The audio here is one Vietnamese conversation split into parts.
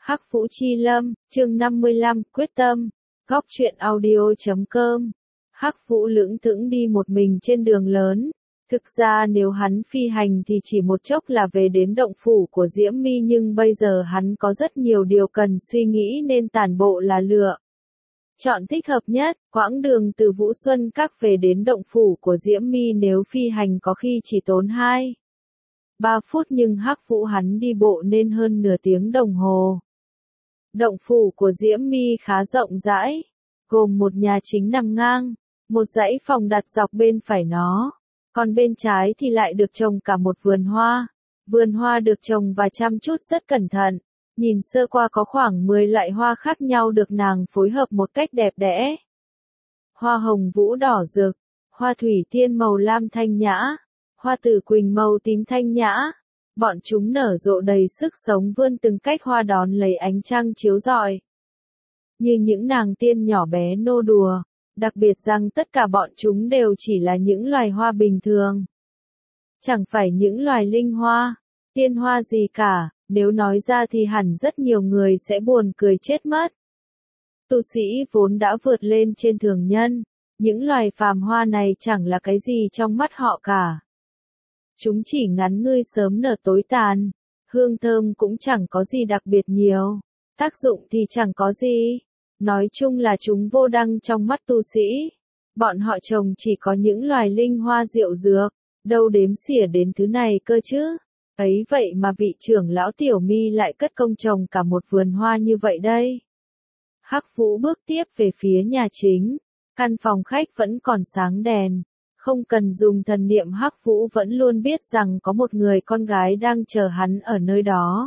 Hắc Vũ Chi Lâm, chương 55, quyết tâm. Góc truyện audio.com. Hắc Vũ lững thững đi một mình trên đường lớn. Thực ra nếu hắn phi hành thì chỉ một chốc là về đến động phủ của Diễm My, nhưng bây giờ hắn có rất nhiều điều cần suy nghĩ nên tản bộ là lựa chọn thích hợp nhất. Quãng đường từ Vũ Xuân Các về đến động phủ của Diễm My nếu phi hành có khi chỉ tốn 2-3 phút, nhưng Hắc Vũ hắn đi bộ nên hơn nửa tiếng đồng hồ. Động phủ của Diễm My khá rộng rãi, gồm một nhà chính nằm ngang, một dãy phòng đặt dọc bên phải nó, còn bên trái thì lại được trồng cả một vườn hoa. Vườn hoa được trồng và chăm chút rất cẩn thận, nhìn sơ qua có khoảng 10 loại hoa khác nhau được nàng phối hợp một cách đẹp đẽ. Hoa hồng vũ đỏ rực, hoa thủy tiên màu lam thanh nhã, hoa tử quỳnh màu tím thanh nhã. Bọn chúng nở rộ đầy sức sống, vươn từng cách hoa đón lấy ánh trăng chiếu rọi. Như những nàng tiên nhỏ bé nô đùa, đặc biệt rằng tất cả bọn chúng đều chỉ là những loài hoa bình thường. Chẳng phải những loài linh hoa, tiên hoa gì cả, nếu nói ra thì hẳn rất nhiều người sẽ buồn cười chết mất. Tu sĩ vốn đã vượt lên trên thường nhân, những loài phàm hoa này chẳng là cái gì trong mắt họ cả. Chúng chỉ ngắn ngươi sớm nở tối tàn, hương thơm cũng chẳng có gì đặc biệt nhiều, tác dụng thì chẳng có gì. Nói chung là chúng vô đăng trong mắt tu sĩ. Bọn họ trồng chỉ có những loài linh hoa diệu dược, đâu đếm xỉa đến thứ này cơ chứ. Ấy vậy mà vị trưởng lão Tiểu My lại cất công trồng cả một vườn hoa như vậy đây. Hắc Vũ bước tiếp về phía nhà chính, căn phòng khách vẫn còn sáng đèn. Không cần dùng thần niệm, Hắc Vũ vẫn luôn biết rằng có một người con gái đang chờ hắn ở nơi đó.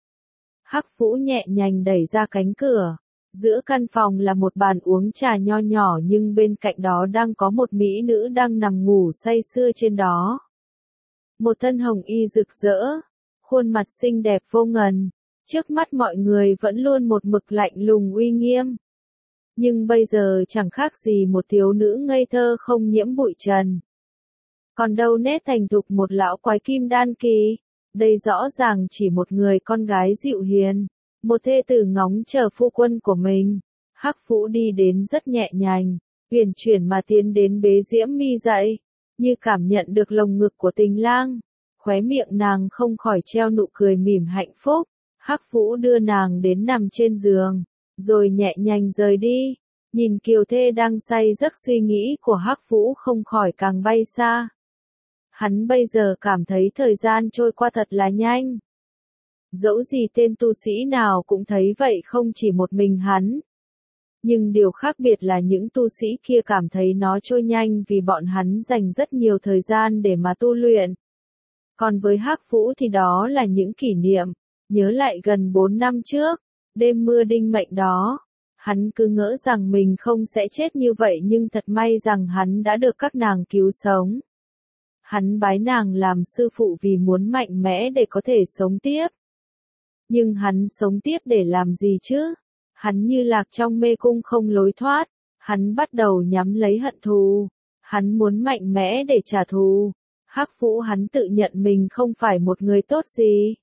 Hắc Vũ nhẹ nhàng đẩy ra cánh cửa. Giữa căn phòng là một bàn uống trà nho nhỏ, nhưng bên cạnh đó đang có một mỹ nữ đang nằm ngủ say sưa trên đó. Một thân hồng y rực rỡ, khuôn mặt xinh đẹp vô ngần, trước mắt mọi người vẫn luôn một mực lạnh lùng uy nghiêm. Nhưng bây giờ chẳng khác gì một thiếu nữ ngây thơ không nhiễm bụi trần. Còn đâu nét thành thục một lão quái kim đan kỳ, đây rõ ràng chỉ một người con gái dịu hiền, một thê tử ngóng chờ phu quân của mình. Hắc Vũ đi đến rất nhẹ nhàng, uyển chuyển mà tiến đến bế Diễm My dậy, như cảm nhận được lồng ngực của tình lang, khóe miệng nàng không khỏi treo nụ cười mỉm hạnh phúc. Hắc Vũ đưa nàng đến nằm trên giường, rồi nhẹ nhàng rời đi. Nhìn kiều thê đang say giấc suy nghĩ của Hắc Vũ không khỏi càng bay xa. Hắn bây giờ cảm thấy thời gian trôi qua thật là nhanh. Dẫu gì tên tu sĩ nào cũng thấy vậy, không chỉ một mình hắn. Nhưng điều khác biệt là những tu sĩ kia cảm thấy nó trôi nhanh vì bọn hắn dành rất nhiều thời gian để mà tu luyện. Còn với Hắc Vũ thì đó là những kỷ niệm, nhớ lại gần 4 năm trước, đêm mưa đinh mệnh đó. Hắn cứ ngỡ rằng mình không sẽ chết như vậy, nhưng thật may rằng hắn đã được các nàng cứu sống. Hắn bái nàng làm sư phụ vì muốn mạnh mẽ để có thể sống tiếp. Nhưng hắn sống tiếp để làm gì chứ? Hắn như lạc trong mê cung không lối thoát. Hắn bắt đầu nhắm lấy hận thù. Hắn muốn mạnh mẽ để trả thù. Hắc Vũ hắn tự nhận mình không phải một người tốt gì.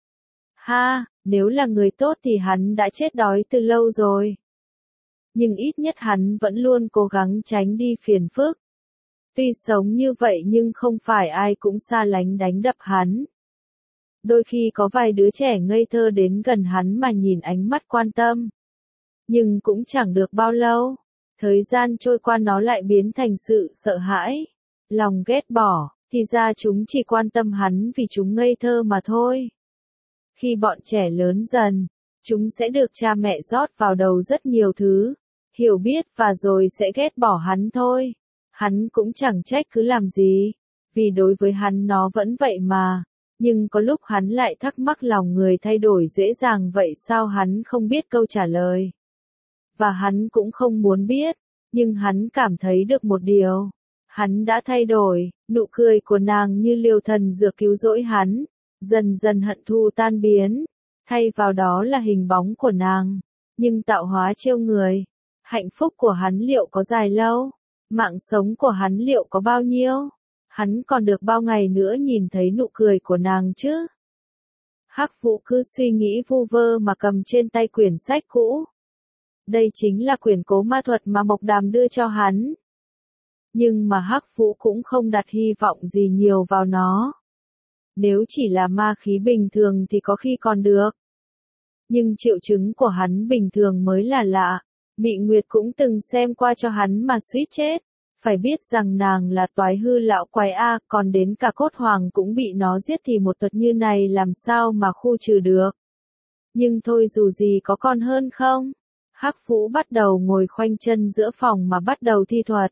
Nếu là người tốt thì hắn đã chết đói từ lâu rồi. Nhưng ít nhất hắn vẫn luôn cố gắng tránh đi phiền phức. Tuy sống như vậy nhưng không phải ai cũng xa lánh đánh đập hắn. Đôi khi có vài đứa trẻ ngây thơ đến gần hắn mà nhìn ánh mắt quan tâm. Nhưng cũng chẳng được bao lâu. Thời gian trôi qua nó lại biến thành sự sợ hãi, lòng ghét bỏ, thì ra chúng chỉ quan tâm hắn vì chúng ngây thơ mà thôi. Khi bọn trẻ lớn dần, chúng sẽ được cha mẹ rót vào đầu rất nhiều thứ, hiểu biết và rồi sẽ ghét bỏ hắn thôi. Hắn cũng chẳng trách cứ làm gì, vì đối với hắn nó vẫn vậy mà. Nhưng có lúc hắn lại thắc mắc lòng người thay đổi dễ dàng vậy sao hắn không biết câu trả lời. Và hắn cũng không muốn biết, nhưng hắn cảm thấy được một điều. Hắn đã thay đổi, nụ cười của nàng như liều thần dược cứu rỗi hắn, dần dần hận thù tan biến, thay vào đó là hình bóng của nàng, nhưng tạo hóa trêu người. Hạnh phúc của hắn liệu có dài lâu? Mạng sống của hắn liệu có bao nhiêu? Hắn còn được bao ngày nữa nhìn thấy nụ cười của nàng chứ? Hắc Vũ cứ suy nghĩ vu vơ mà cầm trên tay quyển sách cũ. Đây chính là quyển Cố Ma Thuật mà Mộc Đàm đưa cho hắn. Nhưng mà Hắc Vũ cũng không đặt hy vọng gì nhiều vào nó. Nếu chỉ là ma khí bình thường thì có khi còn được. Nhưng triệu chứng của hắn bình thường mới là lạ. Mị Nguyệt cũng từng xem qua cho hắn mà suýt chết. Phải biết rằng nàng là toái hư lão quái A, còn đến cả cốt hoàng cũng bị nó giết thì một thuật như này làm sao mà khu trừ được. Nhưng thôi dù gì có còn hơn không? Hắc Vũ bắt đầu ngồi khoanh chân giữa phòng mà bắt đầu thi thuật.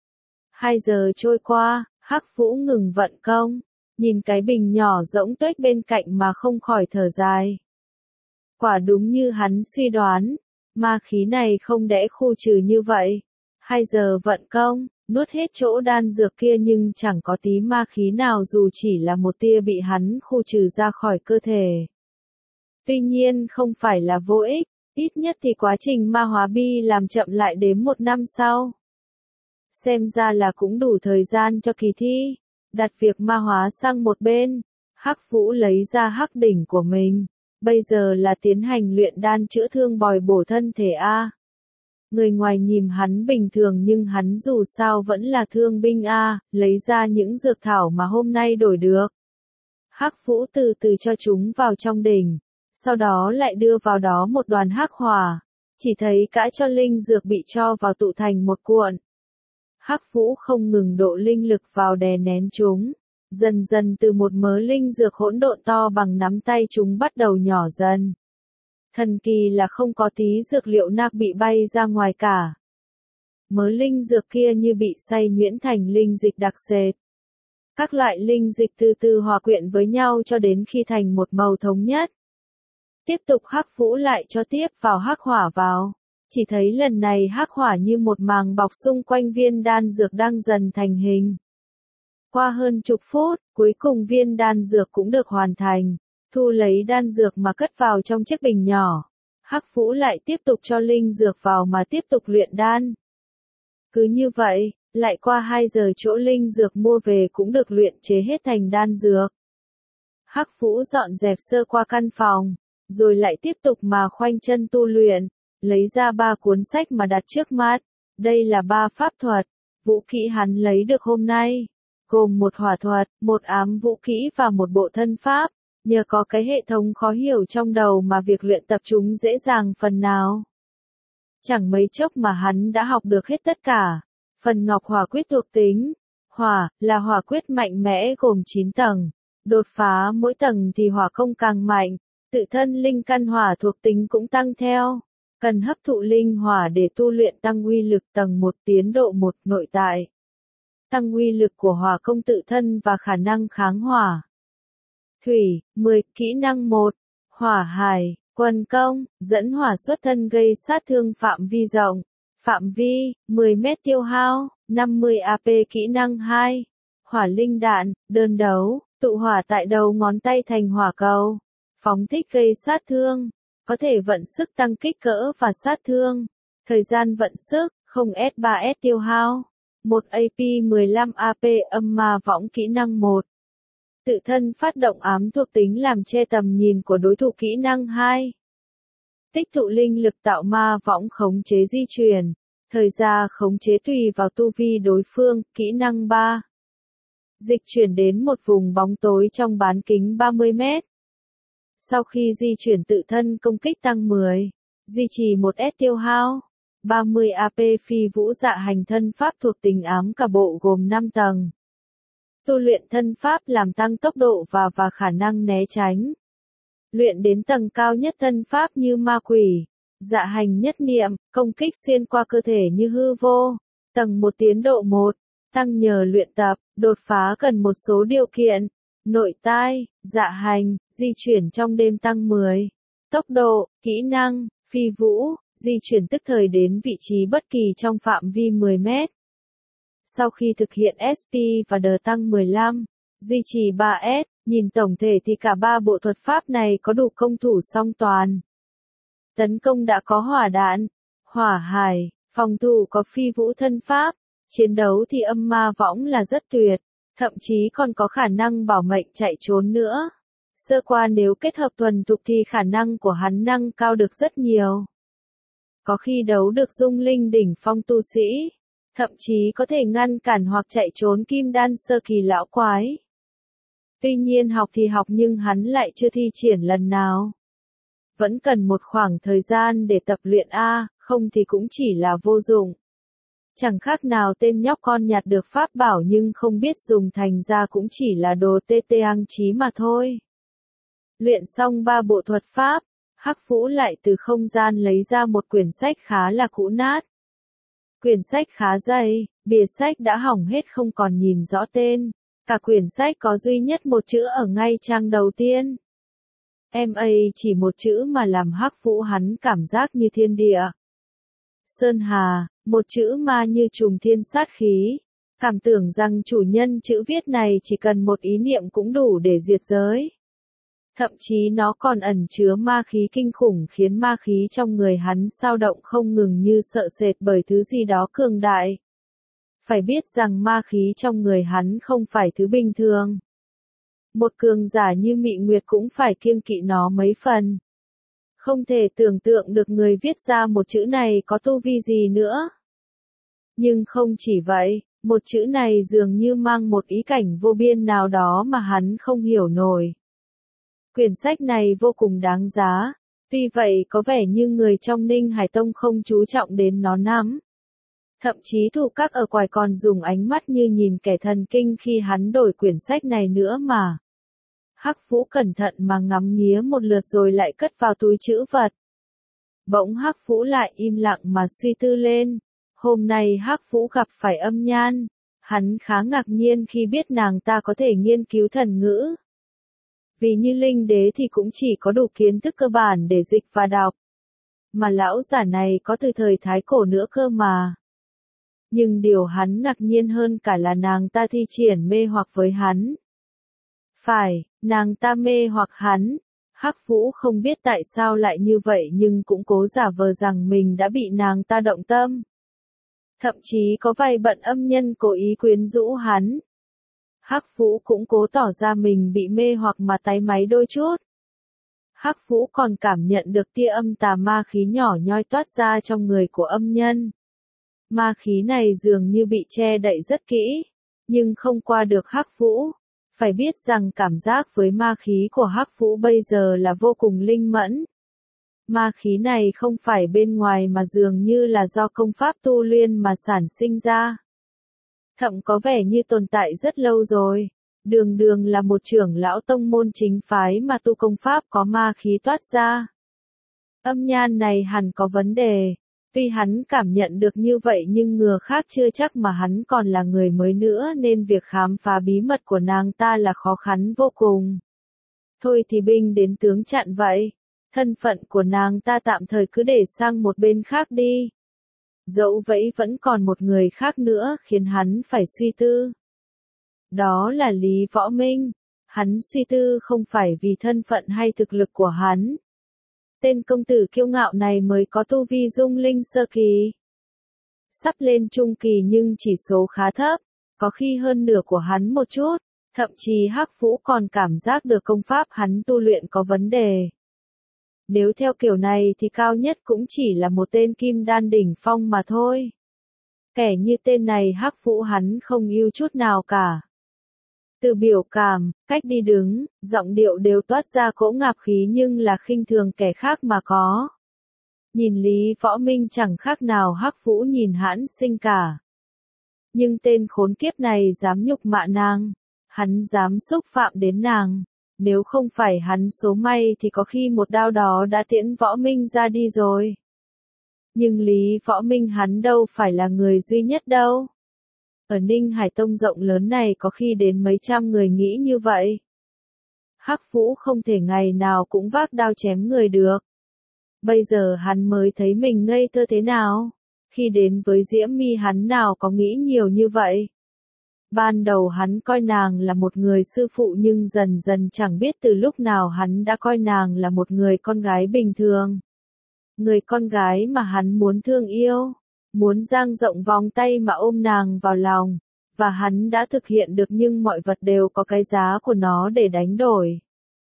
2 giờ trôi qua, Hắc Vũ ngừng vận công, nhìn cái bình nhỏ rỗng tuếch bên cạnh mà không khỏi thở dài. Quả đúng như hắn suy đoán, ma khí này không đẽ khu trừ như vậy. 2 giờ vận công, nuốt hết chỗ đan dược kia nhưng chẳng có tí ma khí nào dù chỉ là một tia bị hắn khu trừ ra khỏi cơ thể. Tuy nhiên không phải là vô ích, ít nhất thì quá trình ma hóa bi làm chậm lại đến 1 năm sau. Xem ra là cũng đủ thời gian cho kỳ thi. Đặt việc ma hóa sang một bên, Hắc Vũ lấy ra hắc đỉnh của mình. Bây giờ là tiến hành luyện đan chữa thương bồi bổ thân thể A. Người ngoài nhìn hắn bình thường nhưng hắn dù sao vẫn là thương binh A, lấy ra những dược thảo mà hôm nay đổi được. Hắc Vũ từ từ cho chúng vào trong đỉnh, sau đó lại đưa vào đó một đoàn hắc hỏa, chỉ thấy cả cho linh dược bị cho vào tụ thành một cuộn. Hắc Vũ không ngừng độ linh lực vào đè nén chúng, dần dần từ một mớ linh dược hỗn độn to bằng nắm tay chúng bắt đầu nhỏ dần. Thần kỳ là không có tí dược liệu nạc bị bay ra ngoài cả. Mớ linh dược kia như bị xay nhuyễn thành linh dịch đặc sệt. Các loại linh dịch từ từ hòa quyện với nhau cho đến khi thành một màu thống nhất. Tiếp tục Hắc Vũ lại cho tiếp vào hắc hỏa vào. Chỉ thấy lần này hắc hỏa như một màng bọc xung quanh viên đan dược đang dần thành hình. Qua hơn chục phút, cuối cùng viên đan dược cũng được hoàn thành. Thu lấy đan dược mà cất vào trong chiếc bình nhỏ. Hắc Vũ lại tiếp tục cho linh dược vào mà tiếp tục luyện đan. Cứ như vậy, lại qua 2 giờ chỗ linh dược mua về cũng được luyện chế hết thành đan dược. Hắc Vũ dọn dẹp sơ qua căn phòng, rồi lại tiếp tục mà khoanh chân tu luyện, lấy ra 3 cuốn sách mà đặt trước mắt. Đây là 3 pháp thuật, vũ kỹ hắn lấy được hôm nay, gồm một hỏa thuật, một ám vũ kỹ và một bộ thân pháp. Nhờ có cái hệ thống khó hiểu trong đầu mà việc luyện tập chúng dễ dàng phần nào. Chẳng mấy chốc mà hắn đã học được hết tất cả. Phần ngọc hỏa quyết thuộc tính. Hỏa, là hỏa quyết mạnh mẽ gồm 9 tầng. Đột phá mỗi tầng thì hỏa công càng mạnh. Tự thân linh căn hỏa thuộc tính cũng tăng theo. Cần hấp thụ linh hỏa để tu luyện tăng uy lực tầng 1 tiến độ 1 nội tại. Tăng uy lực của hỏa công tự thân và khả năng kháng hỏa. Thủy, 10, kỹ năng 1, hỏa hải, quần công, dẫn hỏa xuất thân gây sát thương phạm vi rộng, phạm vi, 10 mét tiêu hao, 50 AP kỹ năng 2, hỏa linh đạn, đơn đấu, tụ hỏa tại đầu ngón tay thành hỏa cầu, phóng thích gây sát thương, có thể vận sức tăng kích cỡ và sát thương, thời gian vận sức, 0S3S tiêu hao, 1 AP 15 AP âm ma võng kỹ năng 1. Tự thân phát động ám thuộc tính làm che tầm nhìn của đối thủ kỹ năng 2. Tích tụ linh lực tạo ma võng khống chế di chuyển. Thời gian khống chế tùy vào tu vi đối phương, kỹ năng 3. Dịch chuyển đến một vùng bóng tối trong bán kính 30 mét. Sau khi di chuyển tự thân công kích tăng 10. Duy trì 1S tiêu hao. 30 AP phi vũ dạ hành thân pháp thuộc tính ám cả bộ gồm 5 tầng. Tu luyện thân pháp làm tăng tốc độ và khả năng né tránh. Luyện đến tầng cao nhất thân pháp như ma quỷ, dạ hành nhất niệm, công kích xuyên qua cơ thể như hư vô. Tầng 1 tiến độ 1, tăng nhờ luyện tập, đột phá cần một số điều kiện. Nội tai, dạ hành, di chuyển trong đêm tăng 10. Tốc độ, kỹ năng, phi vũ, di chuyển tức thời đến vị trí bất kỳ trong phạm vi 10 mét. Sau khi thực hiện SP và đờ tăng 15, duy trì 3S, nhìn tổng thể thì cả 3 bộ thuật pháp này có đủ công thủ song toàn. Tấn công đã có hỏa đạn, hỏa hải, phòng thủ có phi vũ thân pháp, chiến đấu thì âm ma võng là rất tuyệt, thậm chí còn có khả năng bảo mệnh chạy trốn nữa. Sơ qua nếu kết hợp thuần thục thì khả năng của hắn nâng cao được rất nhiều. Có khi đấu được dung linh đỉnh phong tu sĩ, thậm chí có thể ngăn cản hoặc chạy trốn kim đan sơ kỳ lão quái. Tuy nhiên học thì học nhưng hắn lại chưa thi triển lần nào. Vẫn cần một khoảng thời gian để tập luyện không thì cũng chỉ là vô dụng. Chẳng khác nào tên nhóc con nhặt được pháp bảo nhưng không biết dùng thành ra cũng chỉ là đồ tê tê ăng chí mà thôi. Luyện xong 3 bộ thuật pháp, Hắc Vũ lại từ không gian lấy ra một quyển sách khá là cũ nát. Quyển sách khá dày, bìa sách đã hỏng hết không còn nhìn rõ tên. Cả quyển sách có duy nhất một chữ ở ngay trang đầu tiên. MA chỉ một chữ mà làm Hắc Vũ hắn cảm giác như thiên địa. Sơn Hà, một chữ ma như trùng thiên sát khí. Cảm tưởng rằng chủ nhân chữ viết này chỉ cần một ý niệm cũng đủ để diệt giới. Thậm chí nó còn ẩn chứa ma khí kinh khủng khiến ma khí trong người hắn dao động không ngừng như sợ sệt bởi thứ gì đó cường đại. Phải biết rằng ma khí trong người hắn không phải thứ bình thường. Một cường giả như Mị Nguyệt cũng phải kiêng kỵ nó mấy phần. Không thể tưởng tượng được người viết ra một chữ này có tu vi gì nữa. Nhưng không chỉ vậy, một chữ này dường như mang một ý cảnh vô biên nào đó mà hắn không hiểu nổi. Quyển sách này vô cùng đáng giá, tuy vậy có vẻ như người trong Ninh Hải Tông không chú trọng đến nó lắm. Thậm chí thủ các ở ngoài còn dùng ánh mắt như nhìn kẻ thần kinh khi hắn đổi quyển sách này nữa mà. Hắc Vũ cẩn thận mà ngắm nghía một lượt rồi lại cất vào túi trữ vật. Bỗng Hắc Vũ lại im lặng mà suy tư lên. Hôm nay Hắc Vũ gặp phải Âm Nhan. Hắn khá ngạc nhiên khi biết nàng ta có thể nghiên cứu thần ngữ. Vì như linh đế thì cũng chỉ có đủ kiến thức cơ bản để dịch và đọc. Mà lão giả này có từ thời Thái Cổ nữa cơ mà. Nhưng điều hắn ngạc nhiên hơn cả là nàng ta thi triển mê hoặc với hắn. Phải, nàng ta mê hoặc hắn. Hắc Vũ không biết tại sao lại như vậy nhưng cũng cố giả vờ rằng mình đã bị nàng ta động tâm. Thậm chí có vài bận âm nhân cố ý quyến rũ hắn. Hắc Vũ cũng cố tỏ ra mình bị mê hoặc mà táy máy đôi chút. Hắc Vũ còn cảm nhận được tia âm tà ma khí nhỏ nhoi toát ra trong người của âm nhân. Ma khí này dường như bị che đậy rất kỹ, nhưng không qua được Hắc Vũ. Phải biết rằng cảm giác với ma khí của Hắc Vũ bây giờ là vô cùng linh mẫn. Ma khí này không phải bên ngoài mà dường như là do công pháp tu luyện mà sản sinh ra. Thậm có vẻ như tồn tại rất lâu rồi. Đường Đường là một trưởng lão tông môn chính phái mà tu công pháp có ma khí toát ra. Âm Nhan này hẳn có vấn đề. Tuy hắn cảm nhận được như vậy nhưng ngừa khác chưa chắc mà hắn còn là người mới nữa nên việc khám phá bí mật của nàng ta là khó khăn vô cùng. Thôi thì binh đến tướng chặn vậy. Thân phận của nàng ta tạm thời cứ để sang một bên khác đi. Dẫu vậy vẫn còn một người khác nữa khiến hắn phải suy tư. Đó là Lý Võ Minh. Hắn suy tư không phải vì thân phận hay thực lực của hắn. Tên công tử kiêu ngạo này mới có tu vi dung linh sơ kỳ. Sắp lên trung kỳ nhưng chỉ số khá thấp, có khi hơn nửa của hắn một chút, thậm chí Hắc Vũ còn cảm giác được công pháp hắn tu luyện có vấn đề. Nếu theo kiểu này thì cao nhất cũng chỉ là một tên kim đan đỉnh phong mà thôi. Kẻ như tên này Hắc Vũ hắn không yêu chút nào cả. Từ biểu cảm, cách đi đứng, giọng điệu đều toát ra cỗ ngạo khí nhưng là khinh thường kẻ khác mà có. Nhìn Lý Võ Minh chẳng khác nào Hắc Vũ nhìn hãn sinh cả. Nhưng tên khốn kiếp này dám nhục mạ nàng, hắn dám xúc phạm đến nàng. Nếu không phải hắn số may thì có khi một đao đó đã tiễn Võ Minh ra đi rồi. Nhưng Lý Võ Minh hắn đâu phải là người duy nhất đâu. Ở Ninh Hải Tông rộng lớn này có khi đến mấy trăm người nghĩ như vậy. Hắc Vũ không thể ngày nào cũng vác đao chém người được. Bây giờ hắn mới thấy mình ngây thơ thế nào. Khi đến với Diễm My hắn nào có nghĩ nhiều như vậy. Ban đầu hắn coi nàng là một người sư phụ nhưng dần dần chẳng biết từ lúc nào hắn đã coi nàng là một người con gái bình thường. Người con gái mà hắn muốn thương yêu, muốn dang rộng vòng tay mà ôm nàng vào lòng, và hắn đã thực hiện được nhưng mọi vật đều có cái giá của nó để đánh đổi.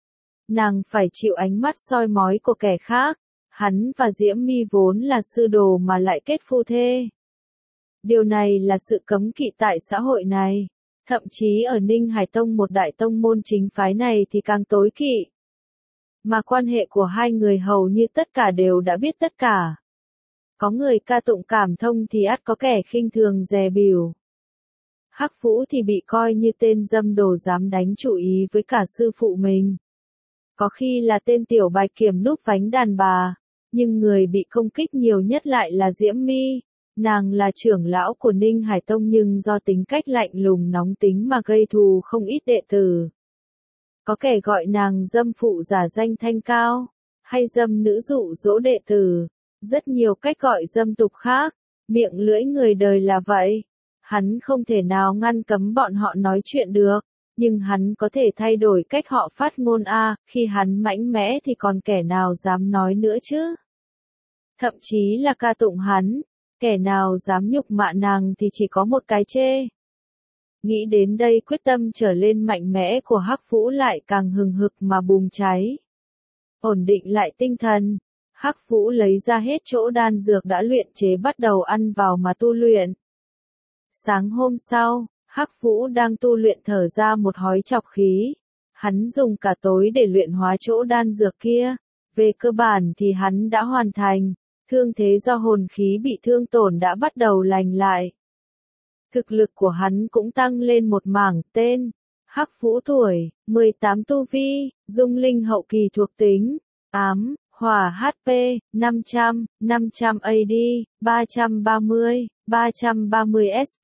nàng phải chịu ánh mắt soi mói của kẻ khác. Hắn và Diễm My vốn là sư đồ mà lại kết phu thê. Điều này là sự cấm kỵ tại xã hội này. Thậm chí ở Ninh Hải Tông, một đại tông môn chính phái này thì càng tối kỵ. Mà quan hệ của hai người hầu như tất cả đều đã biết tất cả. Có người ca tụng cảm thông thì ắt có kẻ khinh thường dè bỉu. Hắc Vũ thì bị coi như tên dâm đồ dám đánh chủ ý với cả sư phụ mình. Có khi là tên tiểu bạch kiểm núp vánh đàn bà, nhưng người bị công kích nhiều nhất lại là Diễm My. Nàng là trưởng lão của Ninh Hải Tông nhưng do tính cách lạnh lùng nóng tính mà gây thù không ít đệ tử. Có kẻ gọi nàng dâm phụ giả danh thanh cao, hay dâm nữ dụ dỗ đệ tử. Rất nhiều cách gọi dâm tục khác, miệng lưỡi người đời là vậy. Hắn không thể nào ngăn cấm bọn họ nói chuyện được, nhưng hắn có thể thay đổi cách họ phát ngôn khi hắn mạnh mẽ thì còn kẻ nào dám nói nữa chứ. Thậm chí là ca tụng hắn, kẻ nào dám nhục mạ nàng thì chỉ có một cái chê. Nghĩ đến đây quyết tâm trở lên mạnh mẽ của Hắc Vũ lại càng hừng hực mà bùng cháy. Ổn định lại tinh thần, Hắc Vũ lấy ra hết chỗ đan dược đã luyện chế bắt đầu ăn vào mà tu luyện. Sáng hôm sau, Hắc Vũ đang tu luyện thở ra một hói trọc khí. Hắn dùng cả tối để luyện hóa chỗ đan dược kia. Về cơ bản thì hắn đã hoàn thành, thương thế do hồn khí bị thương tổn đã bắt đầu lành lại. Thực lực của hắn cũng tăng lên một mảng, tên Hắc Vũ, tuổi 18, tu vi dung linh hậu kỳ, thuộc tính ám, hỏa, HP 500, 500 AD, 330, 330 SP,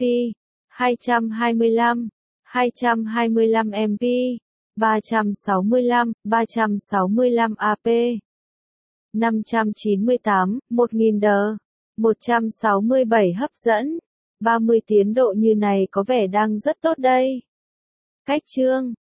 225, 225 MP, 365 AP, 598, 1000 đờ, 167 hấp dẫn. 30 tiến độ như này có vẻ đang rất tốt đây. Cách chương